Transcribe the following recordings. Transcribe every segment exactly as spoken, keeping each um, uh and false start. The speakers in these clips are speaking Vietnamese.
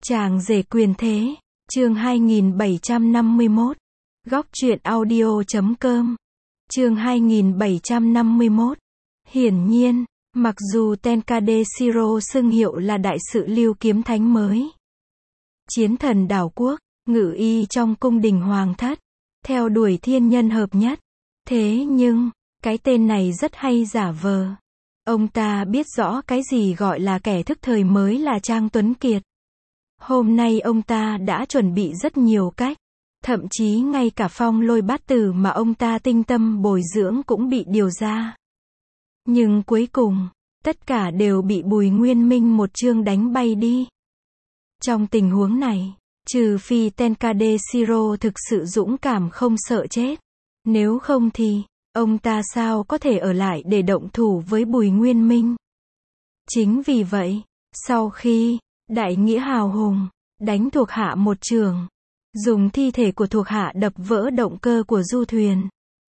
Chàng rể quyền thế, chương hai nghìn bảy trăm năm mươi mốt. Góc truyện audio chấm com. Chương hai nghìn bảy trăm năm mươi mốt. Hiển nhiên, mặc dù Tenkadeshiro xưng hiệu là đại sự Lưu Kiếm Thánh mới, chiến thần đảo quốc, ngự y trong cung đình hoàng thất, theo đuổi thiên nhân hợp nhất, thế nhưng, cái tên này rất hay giả vờ. Ông ta biết rõ cái gì gọi là kẻ thức thời mới là Trang Tuấn Kiệt. Hôm nay ông ta đã chuẩn bị rất nhiều cách, thậm chí ngay cả phong lôi bát tử mà ông ta tinh tâm bồi dưỡng cũng bị điều ra. Nhưng cuối cùng, tất cả đều bị Bùi Nguyên Minh một chương đánh bay đi. Trong tình huống này, trừ phi Tenkadeshiro thực sự dũng cảm không sợ chết, nếu không thì, ông ta sao có thể ở lại để động thủ với Bùi Nguyên Minh. Chính vì vậy, sau khi đại nghĩa hào hùng đánh thuộc hạ một trường, dùng thi thể của thuộc hạ đập vỡ động cơ của du thuyền,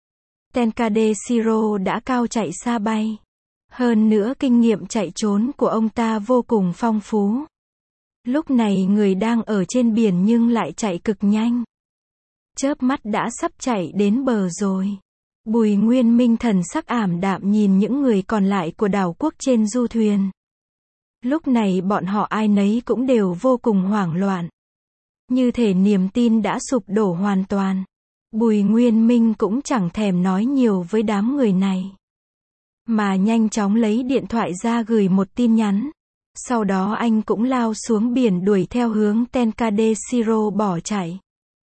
Tenkadeshiro đã cao chạy xa bay. Hơn nữa kinh nghiệm chạy trốn của ông ta vô cùng phong phú. Lúc này người đang ở trên biển nhưng lại chạy cực nhanh. Chớp mắt đã sắp chạy đến bờ rồi. Bùi Nguyên Minh thần sắc ảm đạm nhìn những người còn lại của đảo quốc trên du thuyền. Lúc này bọn họ ai nấy cũng đều vô cùng hoảng loạn. Như thể niềm tin đã sụp đổ hoàn toàn. Bùi Nguyên Minh cũng chẳng thèm nói nhiều với đám người này, mà nhanh chóng lấy điện thoại ra gửi một tin nhắn. Sau đó anh cũng lao xuống biển đuổi theo hướng Tenkadeshiro bỏ chạy.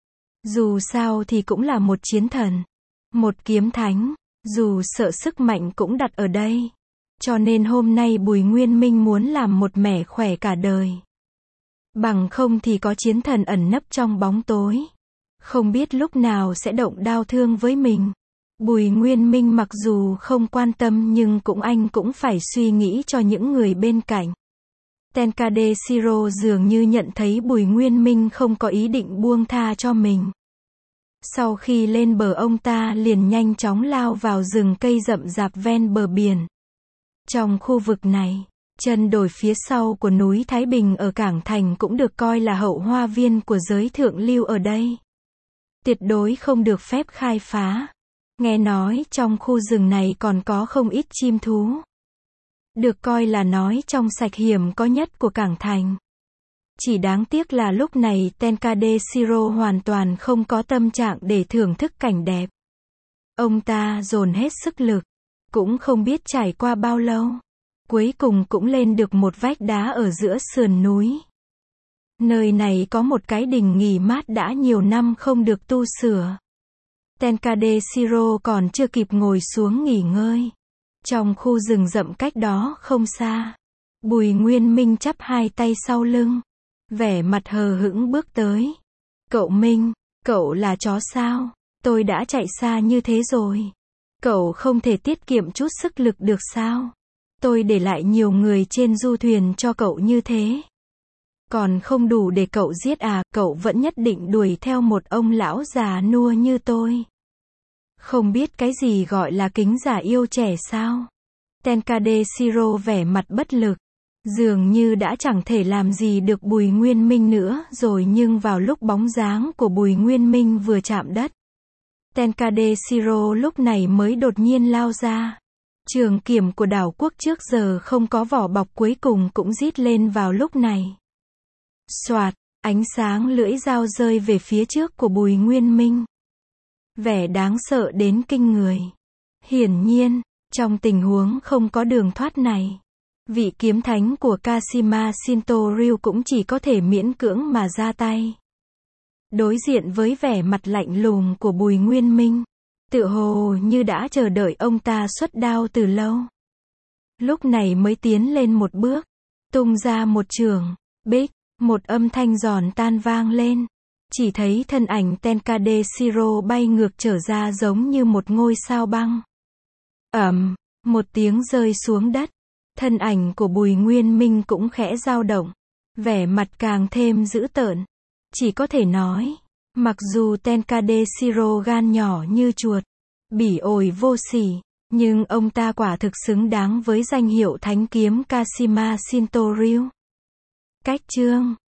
Dù sao thì cũng là một chiến thần, một kiếm thánh, dù sợ sức mạnh cũng đặt ở đây. Cho nên hôm nay Bùi Nguyên Minh muốn làm một mẻ khỏe cả đời. Bằng không thì có chiến thần ẩn nấp trong bóng tối, không biết lúc nào sẽ động đao thương với mình. Bùi Nguyên Minh mặc dù không quan tâm nhưng cũng anh cũng phải suy nghĩ cho những người bên cạnh. Tenkadeshiro dường như nhận thấy Bùi Nguyên Minh không có ý định buông tha cho mình. Sau khi lên bờ ông ta liền nhanh chóng lao vào rừng cây rậm rạp ven bờ biển. Trong khu vực này, chân đồi phía sau của núi Thái Bình ở Cảng Thành cũng được coi là hậu hoa viên của giới thượng lưu ở đây. Tuyệt đối không được phép khai phá. Nghe nói trong khu rừng này còn có không ít chim thú, được coi là nói trong sạch hiểm có nhất của Cảng Thành. Chỉ đáng tiếc là lúc này Tenkadeshiro hoàn toàn không có tâm trạng để thưởng thức cảnh đẹp. Ông ta dồn hết sức lực, cũng không biết trải qua bao lâu, cuối cùng cũng lên được một vách đá ở giữa sườn núi. Nơi này có một cái đình nghỉ mát đã nhiều năm không được tu sửa. Tenkadeshiro còn chưa kịp ngồi xuống nghỉ ngơi. Trong khu rừng rậm cách đó không xa, Bùi Nguyên Minh chắp hai tay sau lưng, vẻ mặt hờ hững bước tới. Cậu Minh, cậu là chó sao? Tôi đã chạy xa như thế rồi. Cậu không thể tiết kiệm chút sức lực được sao? Tôi để lại nhiều người trên du thuyền cho cậu như thế, còn không đủ để cậu giết à? Cậu vẫn nhất định đuổi theo một ông lão già nua như tôi, không biết cái gì gọi là kính già yêu trẻ sao? Tenkadeshiro vẻ mặt bất lực, dường như đã chẳng thể làm gì được Bùi Nguyên Minh nữa rồi. Nhưng vào lúc bóng dáng của Bùi Nguyên Minh vừa chạm đất, Tenkadeshiro lúc này mới đột nhiên lao ra. Trường kiếm của đảo quốc trước giờ không có vỏ bọc cuối cùng cũng rít lên vào lúc này. Soạt, ánh sáng lưỡi dao rơi về phía trước của Bùi Nguyên Minh. Vẻ đáng sợ đến kinh người. Hiển nhiên, trong tình huống không có đường thoát này, vị kiếm thánh của Kashima Shinto-ryu cũng chỉ có thể miễn cưỡng mà ra tay. Đối diện với vẻ mặt lạnh lùng của Bùi Nguyên Minh, tựa hồ như đã chờ đợi ông ta xuất đao từ lâu. Lúc này mới tiến lên một bước, tung ra một chưởng, bích, một âm thanh giòn tan vang lên. Chỉ thấy thân ảnh Tenkadeshiro bay ngược trở ra giống như một ngôi sao băng. Ầm, một tiếng rơi xuống đất. Thân ảnh của Bùi Nguyên Minh cũng khẽ dao động, vẻ mặt càng thêm dữ tợn. Chỉ có thể nói, mặc dù Tenkadeshiro gan nhỏ như chuột, bỉ ổi vô sỉ, nhưng ông ta quả thực xứng đáng với danh hiệu Thánh kiếm Kashima Shinto-ryu. Cách chương